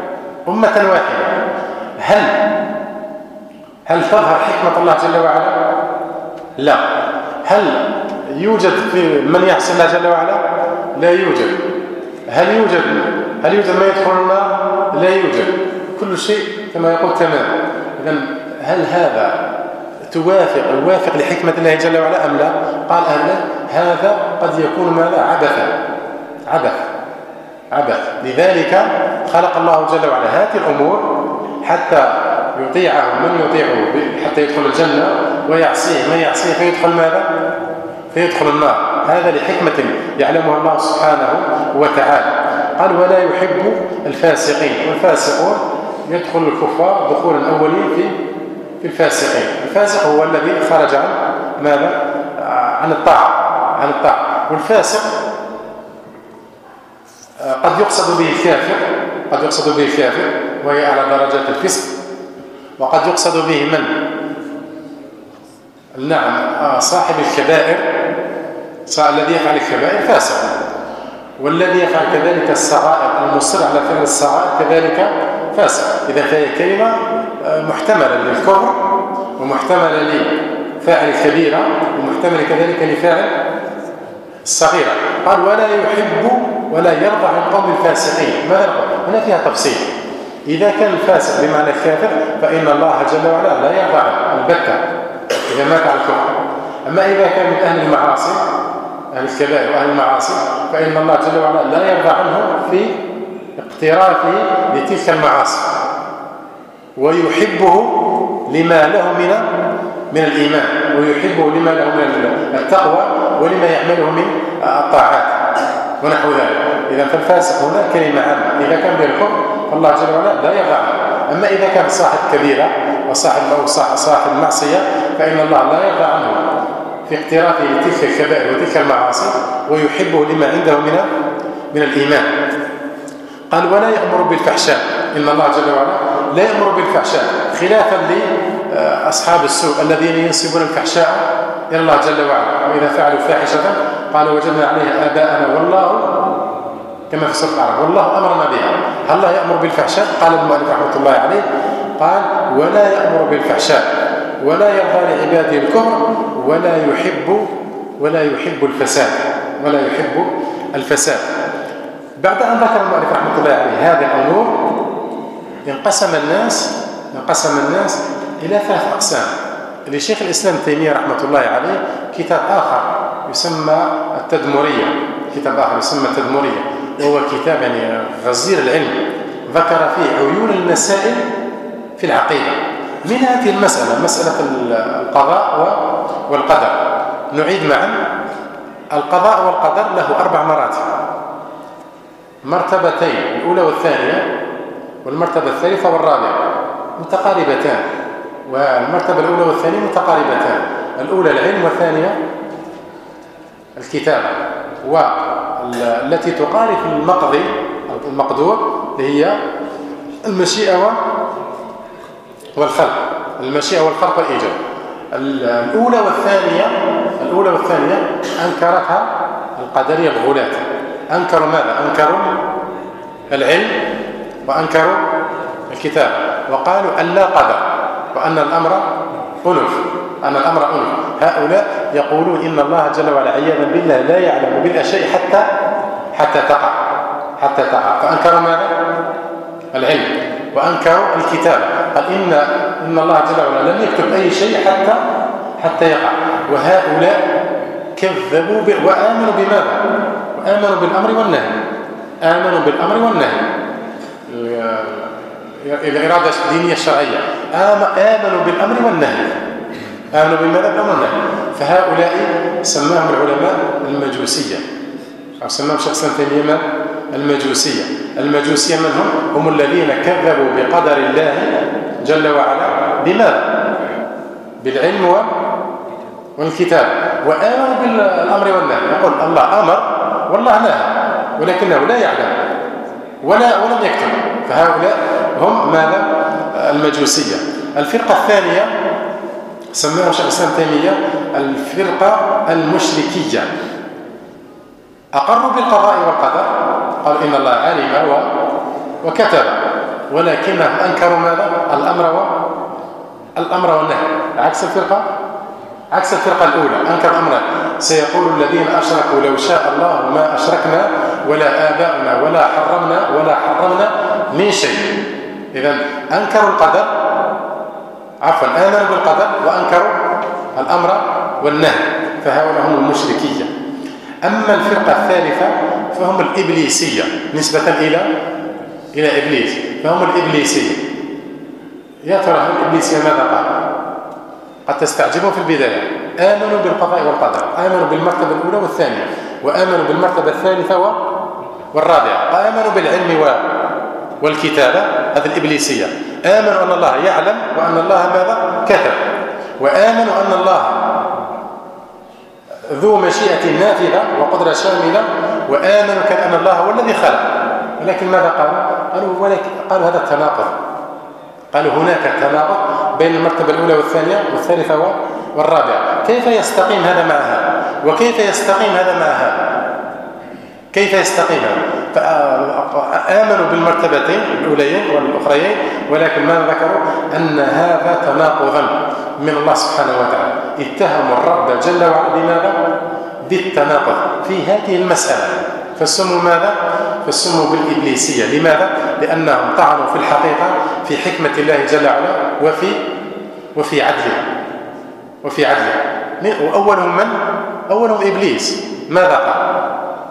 هل تظهر حكمة الله جل وعلا؟ لا. هل يوجد في من يعصي الله جل وعلا؟ لا يوجد. هل يوجد ما يدخل النار؟ لا يوجد. كل شيء كما يقول تمام. إذن هل هذا يوافق لحكمة الله جل وعلا أم لا؟ قال أهلا هذا قد يكون ماذا؟ عبث. لذلك خلق الله جل وعلا هذه الأمور حتى يطيعه من يطيعه حتى يدخل الجنة، ويعصيه من يعصيه فيدخل ماذا؟ فيدخل النار. هذا لحكمة يعلمها الله سبحانه وتعالى. قال: ولا يحب الفاسقين. والفاسقون يدخل الكفار دخولا أوليا في الفاسقين. الفاسق هو الذي خرج عن ماذا؟ عن الطاعة. والفاسق قد يقصد به الكافر وهي على درجات الفسق، وقد يقصد به من؟ نعم، صاحب الكبائر، الذي يفعل الكبائر فاسق، والذي يفعل كذلك الصغائر، المصر على فعل الصغائر كذلك فاسق. إذا فهي كلمة محتملة للكفر ومحتملة لفاعل الكبيرة ومحتملة كذلك لفاعل الصغيرة. قال: ولا يحب ولا يرضى عن القوم الفاسقين. ماذا نقول؟ هنا فيها تفصيل. إذا كان الفاسق بمعنى الكافر فإن الله جل وعلا لا يرضى عنه البتة إذا مات على الكفر. أما إذا كان من أهل المعاصي، أهل الكبائر وأهل المعاصي، فإن الله جل وعلا لا يرضى عنه في اقترافه لتلك المعاصي، ويحبه لما له من الإيمان، ويحبه لما له من التقوى ولما يعمله من الطاعات. ونحو ذلك. إذا فالفاسق هنا كلمة عامة، إذا كان بالكفر فالله جل وعلا لا يرضى عنه. أما إذا كان صاحب كبيرة صاحب معصية فإن الله لا يرضى عنه في اقترافه لتلك الكبائر وتلك المعاصي، ويحبه لما عنده من الإيمان. قال ولا يأمر بالفحشاء، إن الله جل وعلا لا يأمر بالفحشاء، خلافا لأصحاب السوء الذين ينسبون الفحشاء إلى الله جل وعلا. وإذا فعلوا فاحشة قالوا وجدنا عليها آباءنا والله، كما في سورة الأعراف، والله أمرنا بها. هل الله يأمر بالفحشاء؟ قال المؤلف رحمة الله عليه قال ولا يأمر بالفحشاء ولا يرضى لعباده الكفر ولا يحب الفساد. بعد أن ذكر المؤلف رحمة الله عليه هذه الأمور انقسم الناس إلى 3 أقسام. لشيخ الإسلام تيمية رحمة الله عليه كتاب آخر يسمى التدمرية، وهو كتاب يعني غزير العلم، ذكر فيه عيون المسائل في العقيدة. من هذه المسألة مسألة القضاء والقدر. نعيد معا. القضاء والقدر له 4 مراتب، مرتبتين، الأولى والثانية، والمرتبة الثالثة والرابعة متقاربتان، والمرتبة الأولى والثانية متقاربتان. الأولى العلم والثانية الكتابة، والتي تقارب المقدور هي المشيئة والخلق والإيجاب. الأولى والثانية أنكرتها القدرية الغلاة. أنكروا ماذا؟ أنكروا العلم وأنكروا الكتابة، وقالوا أن لا قدر وأن الأمر أنف. هؤلاء يقولون إن الله جل وعلا عياذا بالله لا يعلم بالأشياء حتى تقع. فأنكروا ماذا؟ العلم وأنكروا الكتابة. قال إن الله جل وعلا لم يكتب أي شيء حتى يقع. وهؤلاء كذبوا وآمنوا بماذا؟ وآمنوا بالأمر والنهي. الإرادة الدينية الشرعية، آمنوا بالأمر والنهي. آمنوا بالماذا؟ بالأمر والنهي. فهؤلاء سماهم العلماء المجوسية، أو سماهم شيخ الإسلام تيمية المجوسية من هم الذين كذبوا بقدر الله جل وعلا بماذا؟ بالعلم والكتاب، وآمنوا بالأمر والنهي. يقول الله أمر والله نهى، ولكنه لا يعلم ولم يكتب. فهؤلاء هم ماذا؟ المجوسية. الفرقة الثانية سماها شيخ الإسلام تيمية الفرقة المشركية. أقروا بالقضاء والقدر، قالوا إن الله علم وكتب، ولكنهم أنكروا ماذا؟ الأمر والنهي. عكس الفرقة الأولى، أنكر الأمر. سيقول الذين أشركوا لو شاء الله ما أشركنا ولا آباؤنا ولا حرمنا من شيء. إذن أنكروا القدر، آمنوا بالقدر وأنكروا الأمر والنهي، فهؤلاء هم المشركية. أما الفرقة الثالثة فهم الإبليسية نسبة إلى إبليس، فهم الإبليسية. يا ترى الإبليسية ماذا قال؟ قد تستعجبون في البداية. آمنوا بالقضاء والقدر، آمنوا بالمرتبة الأولى والثانية، وآمنوا بالمرتبة الثالثة والرابعة. آمنوا بالعلم والكتابة، هذه الإبليسية. آمنوا أن الله يعلم وأن الله ماذا؟ كتب، وآمنوا أن الله ذو مشيئة نافذة وقدرة شاملة، وآمنوا كأن الله هو الذي خلق. ولكن ماذا قالوا؟ قالوا هذا التناقض. قالوا هناك تناقض بين المرتبة الأولى والثالثة والرابعة. كيف يستقيم هذا مع هذا؟ وكيف يستقيم هذا مع هذا؟ كيف يستقيم هذا؟ فآمنوا بالمرتبتين الأوليين والأخريين، ولكن ما ذكروا أن هذا تناقضا من الله سبحانه وتعالى. اتهموا الرب جل وعلا بماذا؟ بالتناقض في هذه المسألة، فسموا ماذا؟ فسموا بالإبليسية. لماذا؟ لأنهم طعنوا في الحقيقة في حكمة الله جل وعلا وفي عدله. وأولهم من؟ أولهم إبليس. ماذا قال؟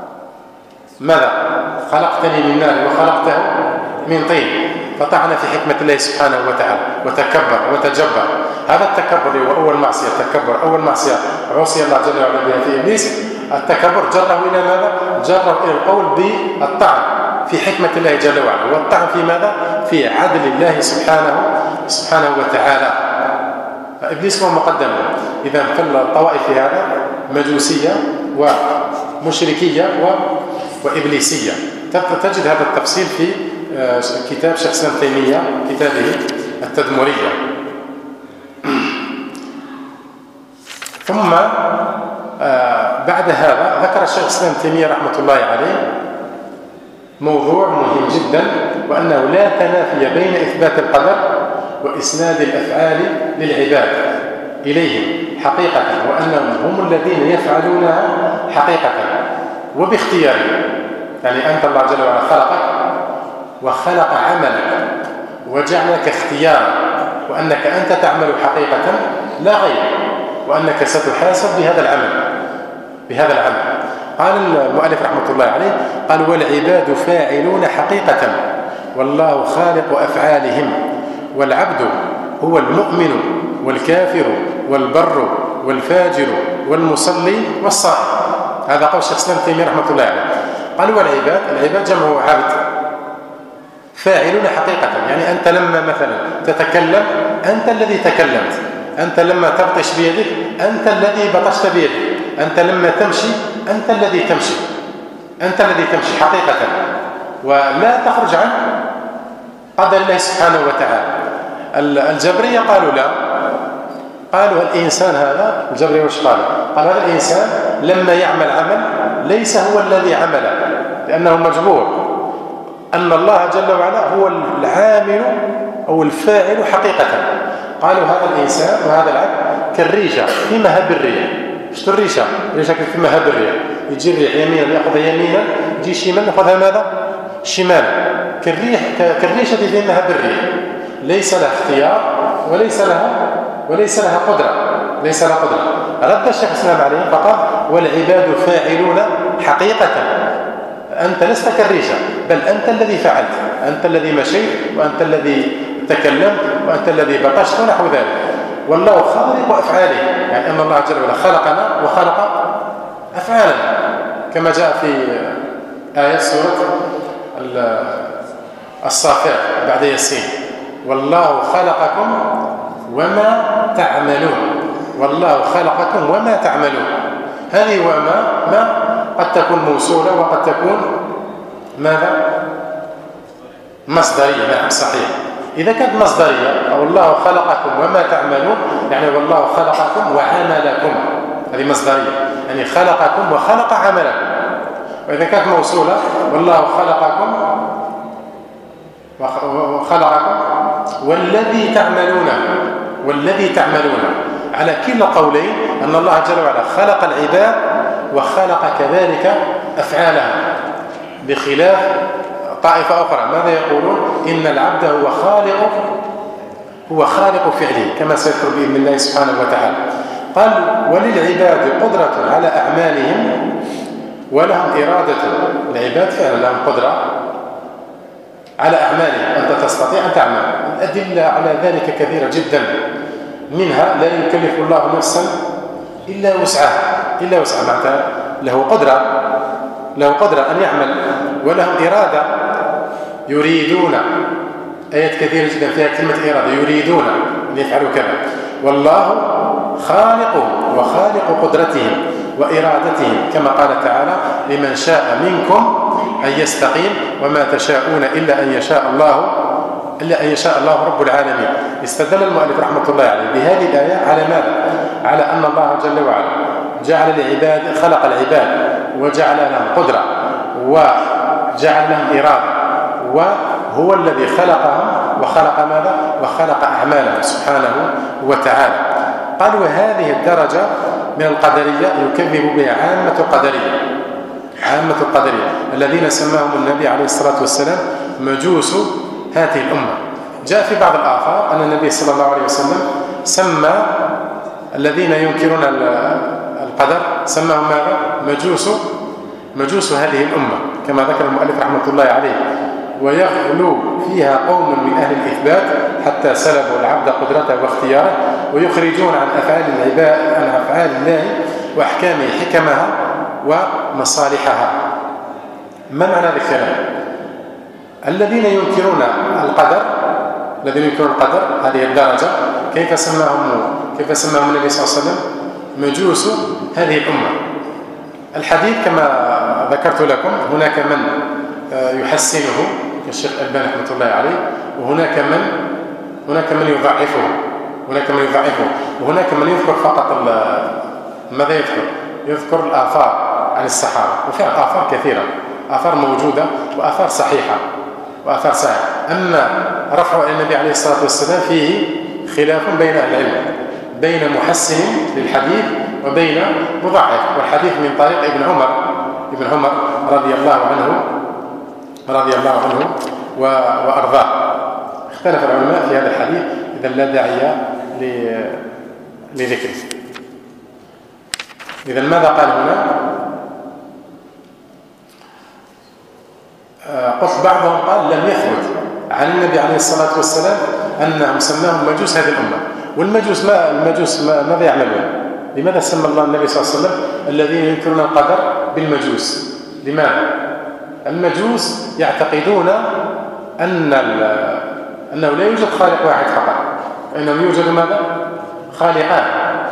خلقتني من نار وخلقته من طين. فطعن في حكمة الله سبحانه وتعالى وتكبر وتجبر. هذا التكبر هو أول معصية، أول معصية عصي الله جل وعلا بها في إبليس. التكبر جره إلى ماذا؟ جره إلى القول بالطعن في حكمة الله جل وعلا، والطعن في ماذا؟ في عدل الله سبحانه وتعالى. إبليس هو مقدمه. إذا فالطوائف في هذا مجوسية ومشركية وإبليسية. تجد هذا التفصيل في كتاب شيخ الإسلام تيمية، كتابه التدمرية. ثم بعد هذا ذكر الشيخ الإسلام تيمية رحمة الله عليه موضوع مهم جدا، وأنه لا تنافي بين إثبات القدر وإسناد الأفعال للعباد إليهم حقيقة، وأنهم هم الذين يفعلونها حقيقة وباختيارهم. يعني أنت الله جل وعلا خلقك وخلق عملك وجعلك اختيارا، وأنك أنت تعمل حقيقة لا غير، وأنك ستحاسب بهذا العمل. قال المؤلف رحمة الله عليه، قال: والعباد فاعلون حقيقة والله خالق أفعالهم، والعبد هو المؤمن والكافر والبر والفاجر والمصلي والصائم. هذا قول الشيخ الإسلام تيمية رحمة الله عليه. قال: العباد جمع عبد، فاعلون حقيقة، يعني أنت لما مثلا تتكلم أنت الذي تكلمت، أنت لما تبطش بيدك أنت الذي بطشت بيدك، أنت لما تمشي أنت الذي تمشي حقيقة، ولا تخرج عن قدر الله سبحانه وتعالى. الجبرية قالوا لا، قالوا الإنسان هذا، الجبرية وش قالوا؟ قال هذا الإنسان لما يعمل عمل ليس هو الذي عمله لأنه مجبور، أن الله جل وعلا هو العامل أو الفاعل حقيقة. قالوا هذا الإنسان وهذا العبد كالريشة في مهب الريح. شتو الريشة؟ الريشة في مهب الريح، يجي الريح يمينا يأخذ يمينا، يجي شمالا يأخذها ماذا؟ شمالا. كالريشة في مهب الريح، ليس لها اختيار وليس لها قدرة. رد الشيخ الإسلام عليه فقال: والعباد فاعلون حقيقة. أنت لست كالريشة، بل أنت الذي فعلت، أنت الذي مشيت، وأنت الذي تكلمت، وأنت الذي بطشت ونحو ذلك. والله خالق أفعاله، يعني أن الله جل وعلا خلقنا وخلق أفعالنا، كما جاء في آية سورة الصافات بعد ياسين: والله خلقكم وما تعملون. هذه وما قد تكون موصولة وقد تكون ماذا؟ مصدرية. نعم صحيح. إذا كانت مصدرية أو الله خلقكم وما تعملون، يعني والله خلقكم وعملكم، هذه مصدرية، يعني خلقكم وخلق عملكم. وإذا كانت موصولة والله خلقكم والذي تعملونه، على كلا قولين أن الله جل وعلا خلق العباد وخلق كذلك أفعالهم، بخلاف طائفة أخرى ماذا يقولون؟ إن العبد هو خالق فعله، كما سيذكر بإذن الله سبحانه وتعالى. قال: وللعباد قدرة على أعمالهم ولهم إرادة. العباد فعلا لهم قدرة على أعمالهم، أنت تستطيع أن تعمل. الأدلة على ذلك كثيرة جدا، منها لا يكلف الله نفسا إلا وسعها، معناتها له قدرة أن يعمل، ولهم إرادة يريدون. آيات كثيرة جدا فيها كلمة إرادة، يريدون أن يفعلوا كذا. والله خالقهم وخالق قدرتهم وإرادتهم، كما قال تعالى: لمن شاء منكم أن يستقيم وما تشاءون إلا أن يشاء الله رب العالمين. استدل المؤلف رحمة الله عليه بهذه الآية على ماذا؟ على أن الله جل وعلا جعل العباد، خلق العباد وجعل لهم قدرة وجعل لهم إرادة، وهو الذي خلقهم وخلق ماذا؟ وخلق أعمالهم سبحانه وتعالى. قال: وهذه الدرجة من القدرية يكذب بها عامة القدرية الذين سماهم النبي عليه الصلاة والسلام مجوس هذه الأمة. جاء في بعض الآثار أن النبي صلى الله عليه وسلم سمى الذين ينكرون القدر سماهم ماذا؟ مجوس هذه الأمة، كما ذكر المؤلف رحمة الله عليه. ويغلو فيها قوم من أهل الإثبات حتى سلبوا العبد قدرته واختياره، ويخرجون عن أفعال الله وأحكامه حكمها ومصالحها. ما معنى هذا الكلام؟ الذين ينكرون القدر، هذه الدرجة، كيف سماهم النبي صلى الله عليه وسلم؟ مجوس هذه الأمة. الحديث كما ذكرت لكم هناك من يحسنه كالشيخ الألباني رحمة الله عليه، وهناك من يضعفه، وهناك من يذكر فقط ماذا يذكر الآثار عن الصحابة، وفعلا آثار كثيرة، آثار موجودة وآثار صحيحة. أما رفعه إلى النبي عليه الصلاة والسلام فيه خلاف بين أهل العلم، بين محسن للحديث وبين مضعف، والحديث من طريق ابن عمر رضي الله عنه وأرضاه. اختلف العلماء في هذا الحديث، إذا لا داعي لذكره. إذا ماذا قال هنا؟ قلت بعضهم قال لم يثبت عن النبي عليه الصلاة والسلام أنهم سماهم مجوس هذه الأمة. والمجوس ماذا يعملون؟ لماذا سمى الله النبي صلى الله عليه وسلم الذين ينكرون القدر بالمجوس؟ لماذا؟ المجوس يعتقدون أنه لا يوجد خالق واحد فقط، وإنما يوجد ماذا؟ خالقان،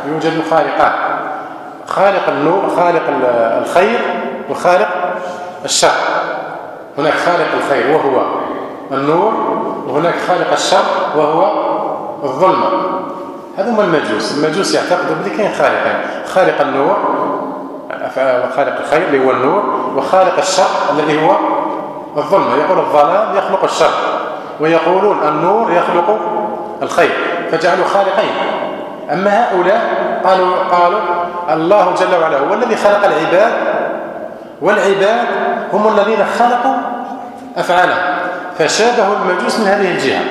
خالق النور، خالق الخير، وخالق الشر. هناك خالق الخير وهو النور، وهناك خالق الشر وهو الظلمة. هذا هو المجوس يعتقدوا بلي كاين خالقين، خالق النور وخالق الخير اللي هو النور، وخالق الشر الذي هو الظلمة. يقول الظلام يخلق الشر، ويقولون النور يخلق الخير، فجعلوا خالقين. أما هؤلاء قالوا الله جل وعلا هو الذي خلق العباد، والعباد هم الذين خلقوا أفعالهم، فشابهوا المجوس من هذه الجهة،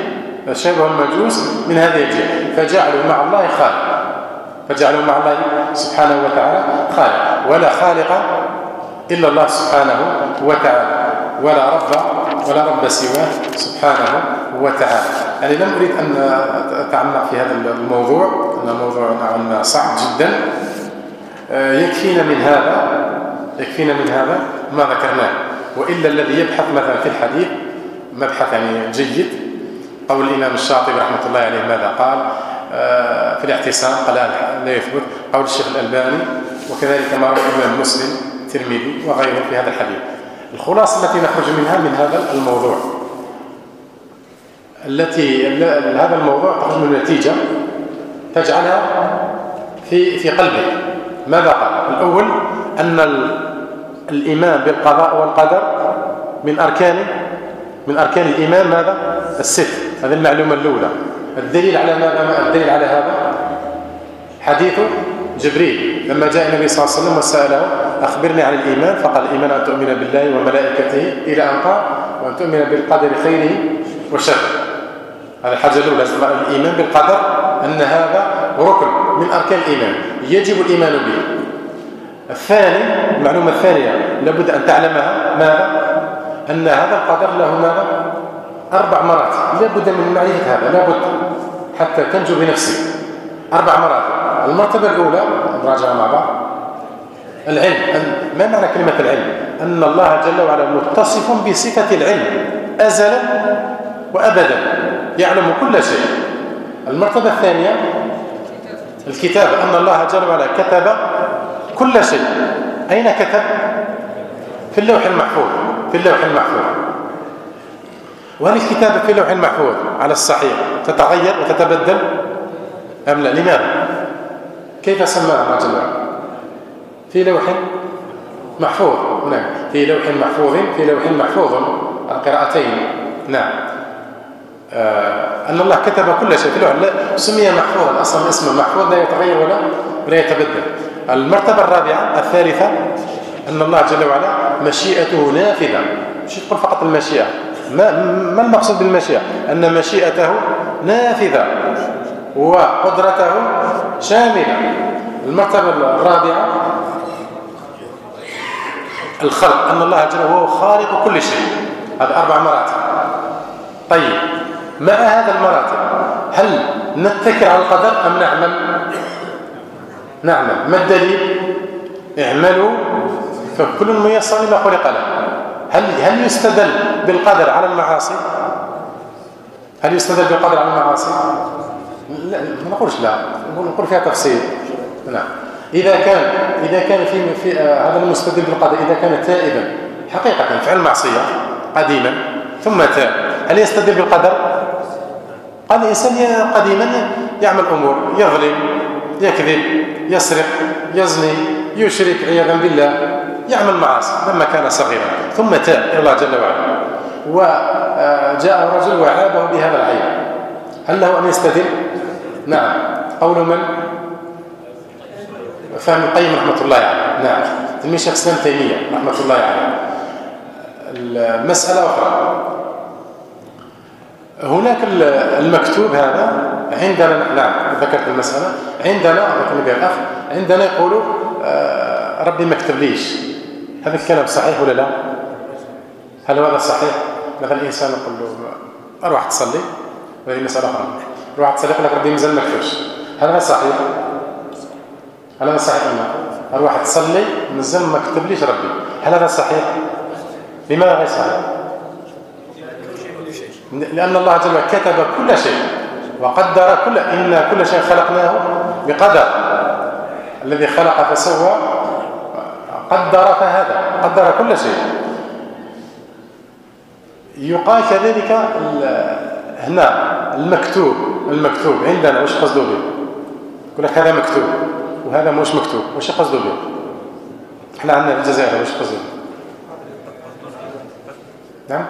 فجعلوا مع الله خالق، فجعلوا مع الله سبحانه وتعالى خالق، ولا خالق إلا الله سبحانه وتعالى، ولا رب سواه سبحانه وتعالى. يعني لم أريد أن أتعمق في هذا الموضوع، أنه موضوع نوعا صعب جدا. يكفينا من هذا ما ذكرناه. وإلا الذي يبحث مثلا في الحديث مبحث يعني جيد، قول الإمام الشاطبي رحمة الله عليه ماذا قال في الاعتصام، قال لا يثبت، قول الشيخ الألباني، وكذلك ما روى الإمام مسلم، الترمذي وغيره في هذا الحديث. الخلاصة التي نخرج منها من هذا الموضوع، هذا الموضوع تخرج من نتيجة تجعلها في قلبك. ماذا قال؟ الأول أن الإيمان بالقضاء والقدر من أركان الإيمان ماذا؟ الست. هذه المعلومة الأولى. الدليل على ماذا؟ الدليل على هذا حديث جبريل لما جاء النبي صلى الله عليه وسلم وسأله أخبرني عن الإيمان، فقال الإيمان أن تؤمن بالله وملائكته إلى أن قال وأن تؤمن بالقدر خيره وشره. هذا الحاجة الأولى، الإيمان بالقدر، أن هذا ركن من أركان الإيمان يجب الإيمان به. الثاني، المعلومة الثانية لابد أن تعلمها، ماذا؟ أن هذا القدر له ماذا؟ 4 مراتب، لابد من معرفة هذا، لابد حتى تنجو بنفسك. 4 مراتب. المرتبة الأولى نراجعها مع بعض، العلم. ما معنى كلمة العلم؟ أن الله جل وعلا متصف بصفة العلم أزلا وأبدا، يعلم كل شيء. المرتبة الثانية الكتاب، أن الله جل وعلا كتب كل شيء. أين كتب؟ في اللوح المحفوظ. وهل الكتابة في اللوح المحفوظ على الصحيح تتغير وتتبدل أم لا؟ لماذا؟ كيف سماها الله جل وعلا؟ في لوح محفوظ، هناك في لوح محفوظ القراءتين. نعم. أن الله كتب كل شيء في اللوح، سمي محفوظا، أصلا اسمه محفوظ لا يتغير ولا يتبدل. المرتبة الرابعة الثالثة أن الله جل وعلا مشيئته نافذة. مش تقول فقط المشيئة، ما المقصود بالمشيئة؟ أن مشيئته نافذة وقدرته شاملة. المرتبة الرابعة الخلق، أن الله جل وعلا هو خالق كل شيء. هذه 4 مراتب. طيب، مع هذا المراتب هل نتكل على القدر أم نعمل؟ ما الدليل؟ اعملوا فكل ميسر لما خلق له. هل يستدل بالقدر على المعاصي؟ هل يستدل بالقدر على المعاصي؟ لا، ما نقولش لا، نقول فيها تفصيل. نعم. إذا كان في هذا المستدل بالقدر إذا كان تائبا حقيقة فعل معصية قديما ثم تاب، هل يستدل بالقدر؟ قال الإنسان قديما يعمل أمور، يظلم، يكذب، يسرق، يزني، يشرك عياذا بالله، يعمل معاصي لما كان صغيرا ثم تاب إلى الله جل وعلا وجاء رجل وعابه بهذا العيب، هل له أن يستدل؟ نعم. قول من؟ فهم القيم رحمة الله عليه. نعم. تلميذ شيخ الإسلام تيمية رحمة الله عليه. المسألة أخرى، هناك المكتوب هذا عندنا، نعم ذكرت المسألة، عندنا يقولوا ربي ما كتبليش. هذا الكلام صحيح ولا لا؟ هل هذا صحيح؟ مثلا الإنسان يقول له أروح تصلي، وهذه مسألة أخرى، أروح تصلي يقول لك ربي مازال ما كتبش، هل هذا صحيح؟ هل هذا صحيح ولا لا؟ أروح تصلي مازال ما كتبليش ربي، هل هذا صحيح؟ لماذا غير صحيح؟ لأن الله جل وعلا كتب كل شيء وقدر إن كل شيء خلقناه بقدر، الذي خلق فسوى قدر فهذا، قدر كل شيء. يقال كذلك هنا المكتوب عندنا وش قصده به؟ يقول لك هذا مكتوب وهذا مش مكتوب، وش قصده به؟ احنا عندنا في الجزائر وش قصده؟ نعم.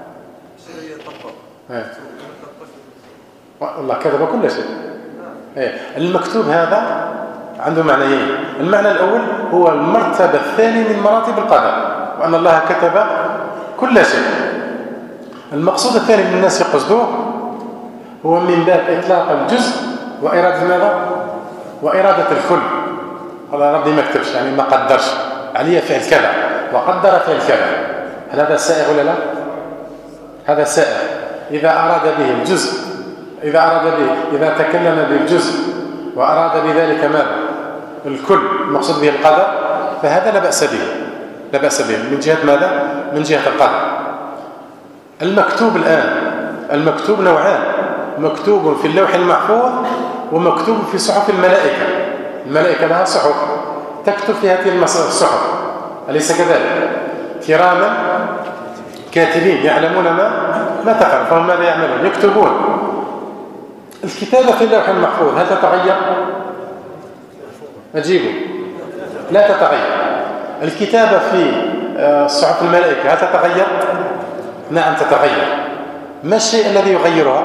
والله كتب كل شيء. المكتوب هذا عنده معنيين، المعنى الأول هو المرتبة الثانية من مراتب القدر، وأن الله كتب كل شيء. المقصود الثاني من الناس يقصدوه هو من باب إطلاق الجزء وإرادة ماذا؟ وإرادة الكل. الله ربي ما كتبش يعني ما قدرش عليه فعل كذا وقدر فعل كذا، هل هذا سائغ ولا لا؟ هذا سائغ. إذا أراد به الجزء، إذا تكلم بالجزء وأراد بذلك ماذا؟ الكل، المقصود به القدر، فهذا لا بأس به من جهة ماذا؟ من جهة القدر. المكتوب الآن، المكتوب نوعان، مكتوب في اللوح المحفوظ ومكتوب في صحف الملائكة. الملائكة لها صحف تكتب في هذه الصحف، أليس كذلك؟ كراما كاتبين يعلمون ما تفعل، فهم ماذا يعملون؟ يكتبون. الكتابة في اللوح المحفوظ هل تتغير؟ أجيبوا لا تتغير. الكتابة في صحف الملائكة هل تتغير؟ نعم تتغير. ما الشيء الذي يغيرها؟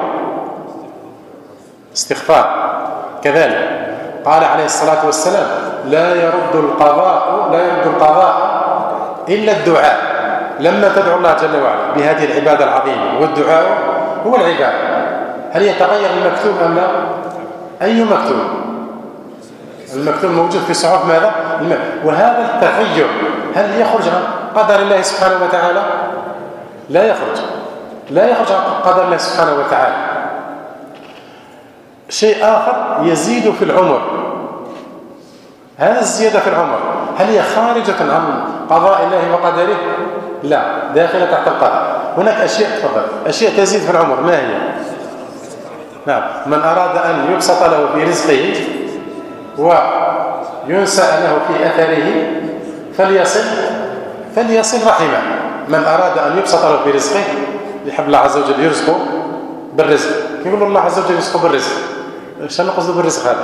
استغفار. كذلك قال عليه الصلاة والسلام لا يرد القضاء إلا الدعاء. لما تدعو الله جل وعلا بهذه العبادة العظيمة، والدعاء هو العبادة، هل يتغير المكتوب أم لا؟ أي مكتوب؟ المكتوب موجود في صحف ماذا؟ وهذا التغير هل يخرج عن قدر الله سبحانه وتعالى؟ لا يخرج عن قدر الله سبحانه وتعالى. شيء آخر يزيد في العمر، هذا الزيادة في العمر هل هي خارجة عن قضاء الله وقدره؟ لا، داخلة تحت القدر. هناك أشياء تزيد في العمر، ما هي؟ نعم. من أراد أن يبسط له في رزقه وينسأ له في أثره فليصل رحمه. من أراد أن يبسط له في رزقه يحب الله عز وجل يرزقه بالرزق. يقول الله عز وجل يرزقه بالرزق، ايش نقصد بالرزق هذا؟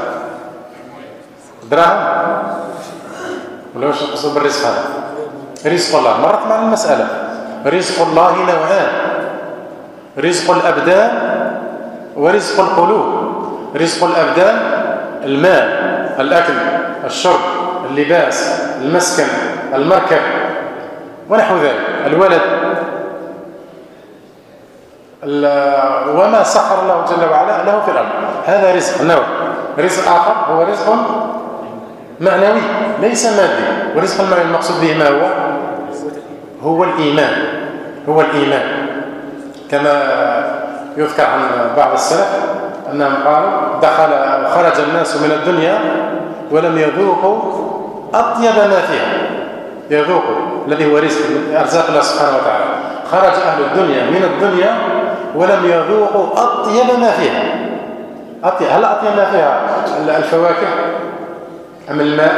دراهم ولا ايش نقصد بالرزق هذا؟ رزق الله مرت معنا المسألة. رزق الله نوعان، رزق الأبدان ورزق القلوب. رزق الأبدان المال، الأكل، الشرب، اللباس، المسكن، المركب ونحو ذلك، الولد، وما سخر الله جل وعلا له في الأرض، هذا رزق نوع. رزق آخر هو رزق معنوي ليس مادي. ورزق المعنوي المقصود به ما هو الإيمان. كما يذكر عن بعض السلف أنهم قالوا دخل أو خرج الناس من الدنيا ولم يذوقوا أطيب ما فيها. يذوقوا الذي هو رزق من أرزاق الله سبحانه وتعالى. خرج أهل الدنيا من الدنيا ولم يذوقوا أطيب ما فيها. هل أطيب ما فيها الفواكه أم الماء؟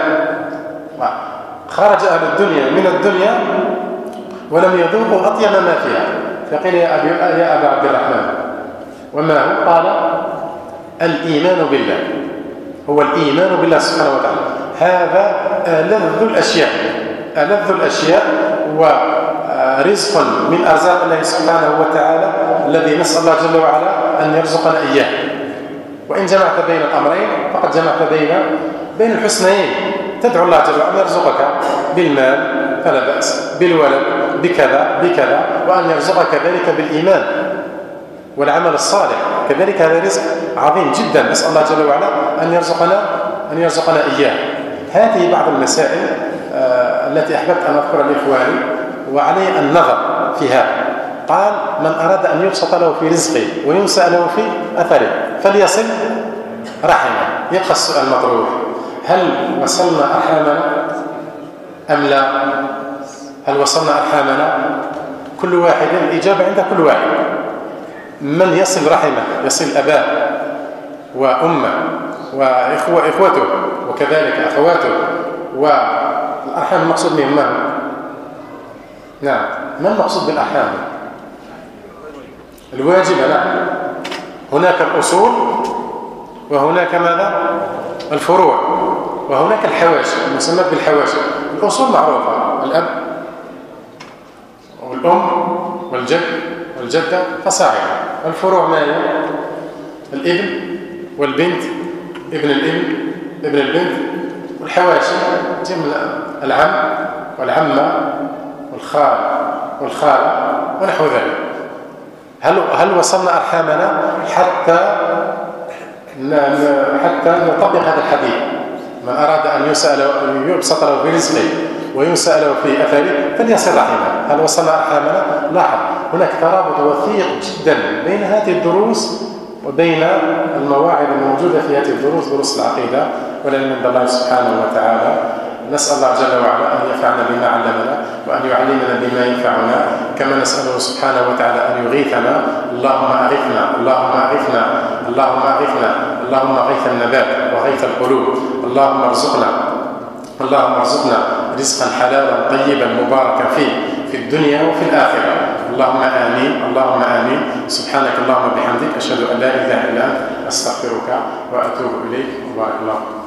خرج أهل الدنيا من الدنيا ولم يذوقوا أطيب ما فيها. فقيل يا أبا عبد الرحمن وما هو؟ قال الإيمان بالله، هو الإيمان بالله سبحانه وتعالى. هذا ألذ الأشياء ورزق من أرزاق الله سبحانه وتعالى الذي نسأل الله جل وعلا أن يرزقنا إياه. وإن جمعت بين الأمرين فقد جمعت بين الحسنين. تدعو الله جل وعلا أن يرزقك بالمال فلا بأس، بالولد بكذا، وأن يرزقك ذلك بالإيمان والعمل الصالح كذلك. هذا رزق عظيم جدا، نسأل الله جل وعلا أن يرزقنا إياه. هذه بعض المسائل التي أحببت أن أذكر لإخواني وعليه النظر فيها. قال من أراد أن يبسط له في رزقه وينسأ له في أثره فليصل رحمه. يبقى السؤال المطروح: هل وصلنا أرحامنا أم لا؟ هل وصلنا أرحامنا؟ كل واحد، الإجابة عند كل واحد. من يصل رحمه يصل أباه وأمه وإخوته وكذلك أخواته. والأرحام المقصود بهم من؟ نعم، ما المقصود بالأرحام؟ الواجبة. نعم، هناك الأصول وهناك ماذا؟ الفروع، وهناك الحواشي المسمى بالحواشي. الأصول معروفة: الأب والأم والجد والجدة فصاعدا. الفروع ما هي؟ الابن والبنت، ابن الابن، ابن البنت. والحواشي جمع العم والعمة والخال والخالة ونحو ذلك. هل وصلنا أرحامنا حتى نطبق هذا الحديث؟ من أراد أن يبسط له في رزقه وينسأ له في أثره فليصل رحمه. هل وصلنا أرحامنا؟ لاحظ هناك ترابط وثيق جدا بين هذه الدروس وبين المواعظ الموجودة في هذه الدروس، دروس العقيدة والعلم عند الله سبحانه وتعالى. نسأل الله جل وعلا أن ينفعنا بما علمنا وأن يعلمنا بما ينفعنا، كما نسأله سبحانه وتعالى أن يغيثنا. اللهم أغثنا، اللهم أغثنا، اللهم أغثنا، اللهم غيث النبات وغيث القلوب. اللهم ارزقنا رزقا حلالا طيبا مباركا فيه في الدنيا وفي الآخرة. اللهم آمين، اللهم آمين. سبحانك اللهم وبحمدك، أشهد أن لا إله إلا أنت، أستغفرك وأتوب إليك. وبارك الله.